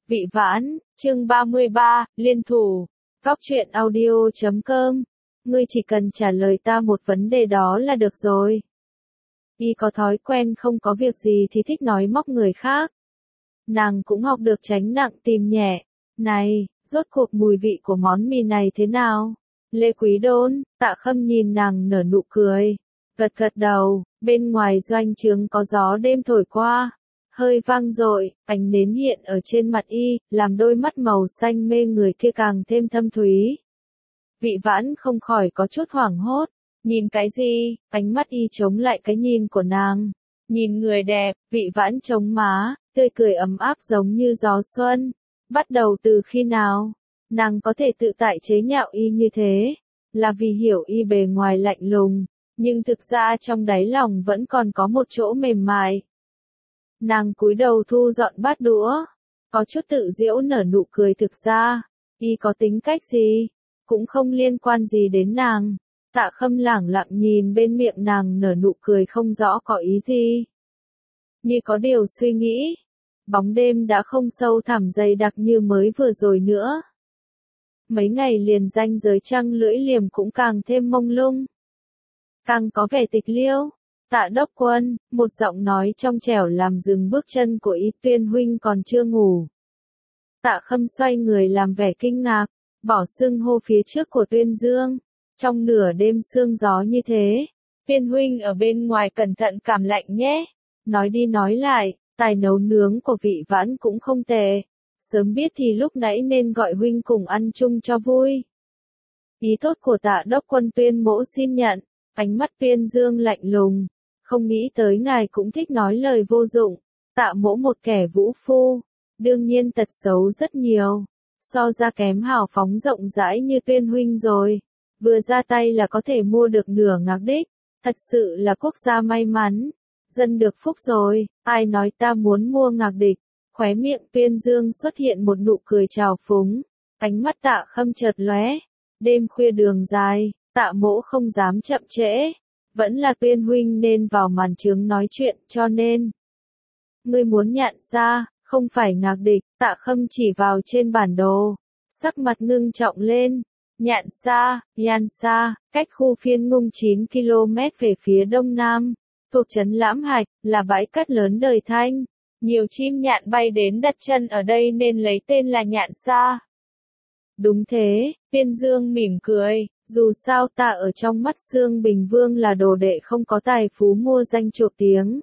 Vị Vãn, chương 33, liên thủ. Góc truyện audio.com. Ngươi chỉ cần trả lời ta một vấn đề đó là được rồi. Y có thói quen không có việc gì thì thích nói móc người khác. Nàng cũng học được tránh nặng tìm nhẹ. Này, rốt cuộc mùi vị của món mì này thế nào? Lê Quý Đôn, Tạ Khâm nhìn nàng nở nụ cười. Gật gật đầu, bên ngoài doanh trướng có gió đêm thổi qua. Hơi vang dội, ánh nến hiện ở trên mặt y, làm đôi mắt màu xanh mê người kia càng thêm thâm thúy. Vị Vãn không khỏi có chút hoảng hốt. Nhìn cái gì? Ánh mắt y chống lại cái nhìn của nàng. Nhìn người đẹp, Vị Vãn chống má, tươi cười ấm áp giống như gió xuân. Bắt đầu từ khi nào? Nàng có thể tự tại chế nhạo y như thế, là vì hiểu y bề ngoài lạnh lùng, nhưng thực ra trong đáy lòng vẫn còn có một chỗ mềm mại. Nàng cúi đầu thu dọn bát đũa, có chút tự giễu nở nụ cười. Thực ra, y có tính cách gì, cũng không liên quan gì đến nàng. Tạ Khâm lẳng lặng nhìn bên miệng nàng nở nụ cười không rõ có ý gì. Như có điều suy nghĩ, bóng đêm đã không sâu thẳm dày đặc như mới vừa rồi nữa. Mấy ngày liền ranh giới trăng lưỡi liềm cũng càng thêm mông lung, càng có vẻ tịch liêu. Tạ Đốc Quân, một giọng nói trong trẻo làm dừng bước chân của Y Tuyên huynh còn chưa ngủ. Tạ Khâm xoay người làm vẻ kinh ngạc, bỏ xưng hô phía trước của Tuyên Dương. Trong nửa đêm sương gió như thế, Tuyên huynh ở bên ngoài cẩn thận cảm lạnh nhé. Nói đi nói lại, tài nấu nướng của Vị Vãn cũng không tệ. Sớm biết thì lúc nãy nên gọi huynh cùng ăn chung cho vui. Ý tốt của Tạ Đốc Quân Tuyên mỗ xin nhận. Ánh mắt Tuyên Dương lạnh lùng. Không nghĩ tới ngài cũng thích nói lời vô dụng. Tạ mỗ một kẻ vũ phu, đương nhiên tật xấu rất nhiều. So ra kém hào phóng rộng rãi như Tuyên huynh rồi. Vừa ra tay là có thể mua được nửa Ngạc Đích. Thật sự là quốc gia may mắn. Dân được phúc rồi, ai nói ta muốn mua Ngạc Địch. Khóe miệng Tuyên Dương xuất hiện một nụ cười trào phúng. Ánh mắt Tạ Khâm chợt lóe. Đêm khuya đường dài, Tạ mỗ không dám chậm trễ. Vẫn là Tuyên huynh nên vào màn trướng nói chuyện, cho nên ngươi muốn nhận ra, không phải Ngạc Địch. Tạ Khâm chỉ vào trên bản đồ, sắc mặt ngưng trọng lên. Nhạn Sa, Yan Sa, cách khu phiên Ngung 9 km về phía đông nam, thuộc trấn Lãm Hạch, là bãi cát lớn đời Thanh. Nhiều chim nhạn bay đến đặt chân ở đây nên lấy tên là Nhạn Sa. Đúng thế, Tuyên Dương mỉm cười, dù sao ta ở trong mắt Sương Bình Vương là đồ đệ không có tài phú mua danh chuộc tiếng.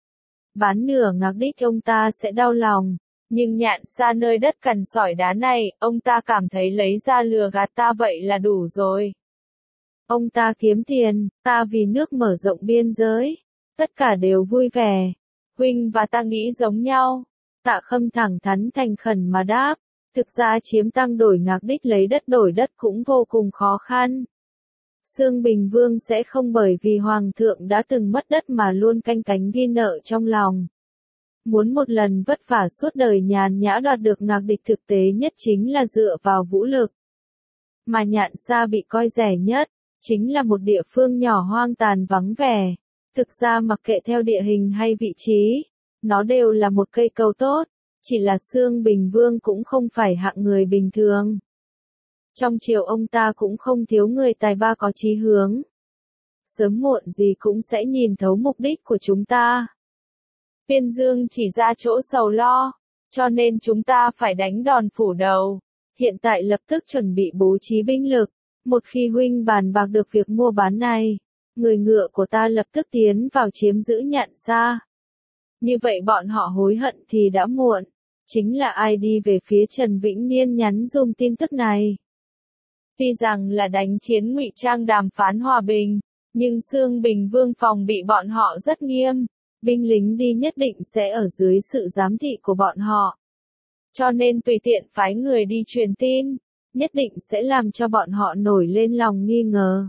Bán nửa Ngạc Đích ông ta sẽ đau lòng, nhưng Nhạn Sa nơi đất cằn sỏi đá này, ông ta cảm thấy lấy ra lừa gạt ta vậy là đủ rồi. Ông ta kiếm tiền, ta vì nước mở rộng biên giới, tất cả đều vui vẻ. Huynh và ta nghĩ giống nhau. Tạ Khâm thẳng thắn thành khẩn mà đáp. Thực ra chiếm tăng đổi Ngạc Đích lấy đất đổi đất cũng vô cùng khó khăn. Sương Bình Vương sẽ không bởi vì Hoàng thượng đã từng mất đất mà luôn canh cánh ghi nợ trong lòng. Muốn một lần vất vả suốt đời nhàn nhã đoạt được Ngạc Địch thực tế nhất chính là dựa vào vũ lực. Mà Nhạn Sa bị coi rẻ nhất, chính là một địa phương nhỏ hoang tàn vắng vẻ. Thực ra mặc kệ theo địa hình hay vị trí, nó đều là một cây cầu tốt, chỉ là Sương Bình Vương cũng không phải hạng người bình thường. Trong triều ông ta cũng không thiếu người tài ba có chí hướng. Sớm muộn gì cũng sẽ nhìn thấu mục đích của chúng ta. Tuyên Dương chỉ ra chỗ sầu lo, cho nên chúng ta phải đánh đòn phủ đầu. Hiện tại lập tức chuẩn bị bố trí binh lực, một khi huynh bàn bạc được việc mua bán này, người ngựa của ta lập tức tiến vào chiếm giữ Nhạn Sa. Như vậy bọn họ hối hận thì đã muộn. Chính là ai đi về phía Trần Vĩnh Niên nhắn dùm tin tức này. Tuy rằng là đánh chiến ngụy trang đàm phán hòa bình, nhưng Sương Bình Vương phòng bị bọn họ rất nghiêm. Binh lính đi nhất định sẽ ở dưới sự giám thị của bọn họ. Cho nên tùy tiện phái người đi truyền tin, nhất định sẽ làm cho bọn họ nổi lên lòng nghi ngờ.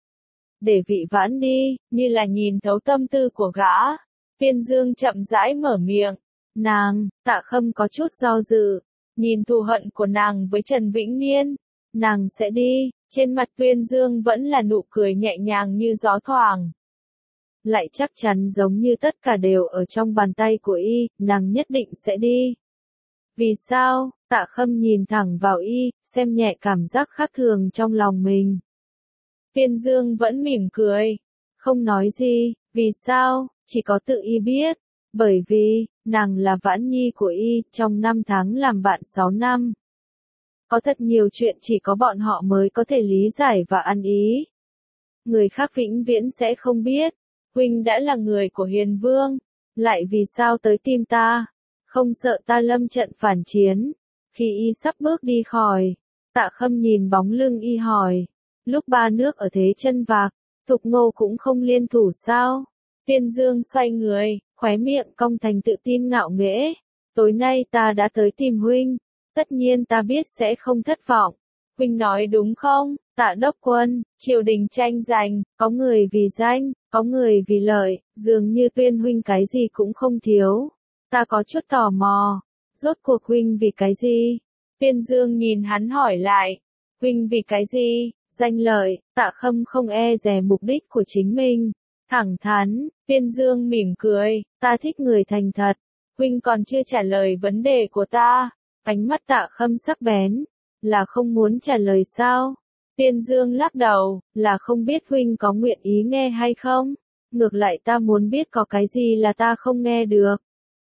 Để Vị Vãn đi, như là nhìn thấu tâm tư của gã. Tuyên Dương chậm rãi mở miệng. Nàng, Tạ Khâm có chút do dự. Nhìn thù hận của nàng với Trần Vĩnh Niên. Nàng sẽ đi, trên mặt Tuyên Dương vẫn là nụ cười nhẹ nhàng như gió thoảng. Lại chắc chắn giống như tất cả đều ở trong bàn tay của y, nàng nhất định sẽ đi. Vì sao? Tạ Khâm nhìn thẳng vào y, xem nhẹ cảm giác khác thường trong lòng mình. Viên Dương vẫn mỉm cười, không nói gì. Vì sao? Chỉ có tự y biết. Bởi vì, nàng là Vãn Nhi của y, trong 5 tháng làm bạn 6 năm. Có thật nhiều chuyện chỉ có bọn họ mới có thể lý giải và ăn ý. Người khác vĩnh viễn sẽ không biết. Huynh đã là người của Hiền Vương, lại vì sao tới tìm ta? Không sợ ta lâm trận phản chiến. Khi y sắp bước đi khỏi, Tạ Khâm nhìn bóng lưng y hỏi. Lúc ba nước ở thế chân vạc, Thục Ngô cũng không liên thủ sao? Viên Dương xoay người, khóe miệng cong thành tự tin ngạo nghễ. Tối nay ta đã tới tìm huynh, tất nhiên ta biết sẽ không thất vọng. Huynh nói đúng không? Tạ Đốc Quân, triều đình tranh giành, có người vì danh, có người vì lợi, dường như Tuyên huynh cái gì cũng không thiếu. Ta có chút tò mò, rốt cuộc huynh vì cái gì? Viên Dương nhìn hắn hỏi lại, huynh vì cái gì? Danh lợi. Tạ Khâm không e dè mục đích của chính mình, thẳng thắn. Viên Dương mỉm cười, ta thích người thành thật. Huynh còn chưa trả lời vấn đề của ta. Ánh mắt Tạ Khâm sắc bén, là không muốn trả lời sao? Viên Dương lắc đầu, là không biết huynh có nguyện ý nghe hay không? Ngược lại ta muốn biết có cái gì là ta không nghe được.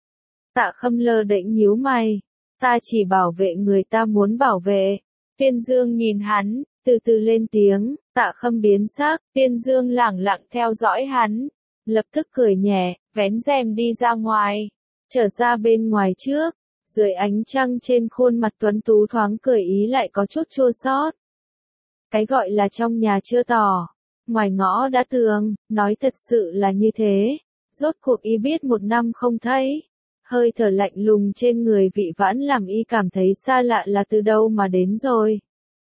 Tạ Khâm lơ đễnh nhíu mày, ta chỉ bảo vệ người ta muốn bảo vệ. Viên Dương nhìn hắn, từ từ lên tiếng. Tạ Khâm biến sắc, Viên Dương lẳng lặng theo dõi hắn, lập tức cười nhẹ, vén rèm đi ra ngoài. Trở ra bên ngoài trước, dưới ánh trăng trên khuôn mặt tuấn tú thoáng cười ý lại có chút chua xót. Cái gọi là trong nhà chưa tỏ, ngoài ngõ đã tường, nói thật sự là như thế. Rốt cuộc y biết 1 năm không thấy. Hơi thở lạnh lùng trên người Vị Vãn làm y cảm thấy xa lạ là từ đâu mà đến rồi.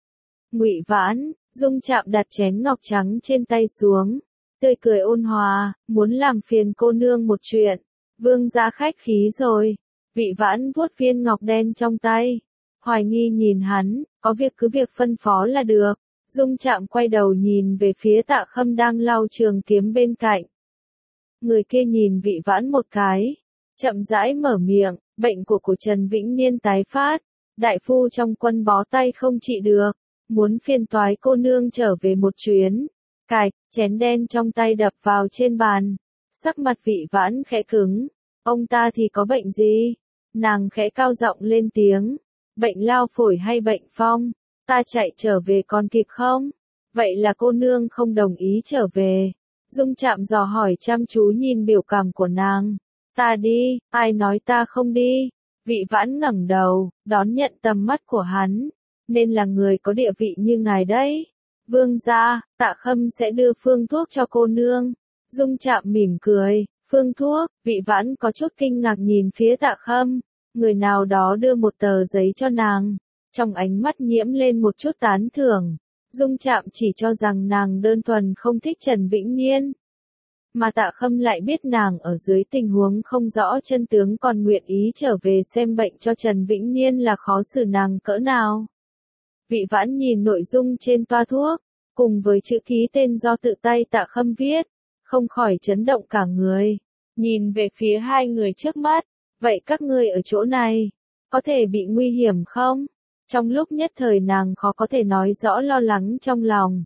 Ngụy Vãn, Dung Trạm đặt chén ngọc trắng trên tay xuống, tươi cười ôn hòa, muốn làm phiền cô nương một chuyện. Vương gia khách khí rồi. Vị Vãn vuốt viên ngọc đen trong tay, hoài nghi nhìn hắn, có việc cứ việc phân phó là được. Dung Trạm quay đầu nhìn về phía Tạ Khâm đang lau trường kiếm bên cạnh. Người kia nhìn Vị Vãn một cái, chậm rãi mở miệng, bệnh của Trần Vĩnh Niên tái phát, đại phu trong quân bó tay không trị được, muốn phiền toái cô nương trở về một chuyến. Cạch, chén đen trong tay đập vào trên bàn, sắc mặt Vị Vãn khẽ cứng. Ông ta thì có bệnh gì? Nàng khẽ cao giọng lên tiếng. Bệnh lao phổi hay bệnh phong? Ta chạy trở về còn kịp không? Vậy là cô nương không đồng ý trở về. Dung Trạm dò hỏi chăm chú nhìn biểu cảm của nàng. Ta đi, ai nói ta không đi? Vị Vãn ngẩng đầu, đón nhận tầm mắt của hắn. Nên là người có địa vị như ngài đấy. Vương gia, Tạ Khâm sẽ đưa phương thuốc cho cô nương. Dung Trạm mỉm cười. Phương thuốc. Vị Vãn có chút kinh ngạc nhìn phía Tạ Khâm. Người nào đó đưa một tờ giấy cho nàng. Trong ánh mắt nhiễm lên một chút tán thưởng. Dung Trạm chỉ cho rằng nàng đơn thuần không thích Trần Vĩnh Niên. Mà Tạ Khâm lại biết nàng ở dưới tình huống không rõ chân tướng còn nguyện ý trở về xem bệnh cho Trần Vĩnh Niên là khó xử nàng cỡ nào. Vị Vãn nhìn nội dung trên toa thuốc, cùng với chữ ký tên do tự tay Tạ Khâm viết, không khỏi chấn động cả người. Nhìn về phía hai người trước mắt, vậy các ngươi ở chỗ này, có thể bị nguy hiểm không? Trong lúc nhất thời nàng khó có thể nói rõ lo lắng trong lòng.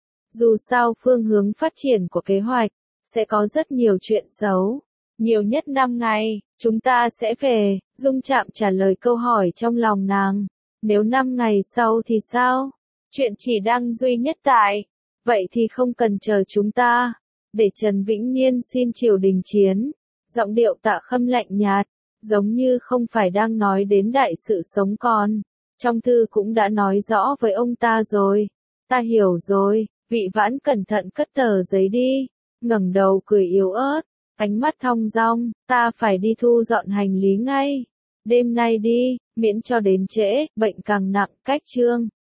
Dù sao phương hướng phát triển của kế hoạch, sẽ có rất nhiều chuyện xấu. Nhiều nhất 5 ngày, chúng ta sẽ về. Dung Trạm trả lời câu hỏi trong lòng nàng. Nếu 5 ngày sau thì sao? Chuyện chỉ đang duy nhất tại. Vậy thì không cần chờ chúng ta. Để Trần Vĩnh Niên xin triều đình chiến. Giọng điệu Tạ Khâm lạnh nhạt, giống như không phải đang nói đến đại sự sống còn. Trong thư cũng đã nói rõ với ông ta rồi. Ta hiểu rồi. Vị Vãn cẩn thận cất tờ giấy đi. Ngẩng đầu cười yếu ớt, ánh mắt thong dong, ta phải đi thu dọn hành lý ngay. Đêm nay đi, miễn cho đến trễ, bệnh càng nặng. Cách chương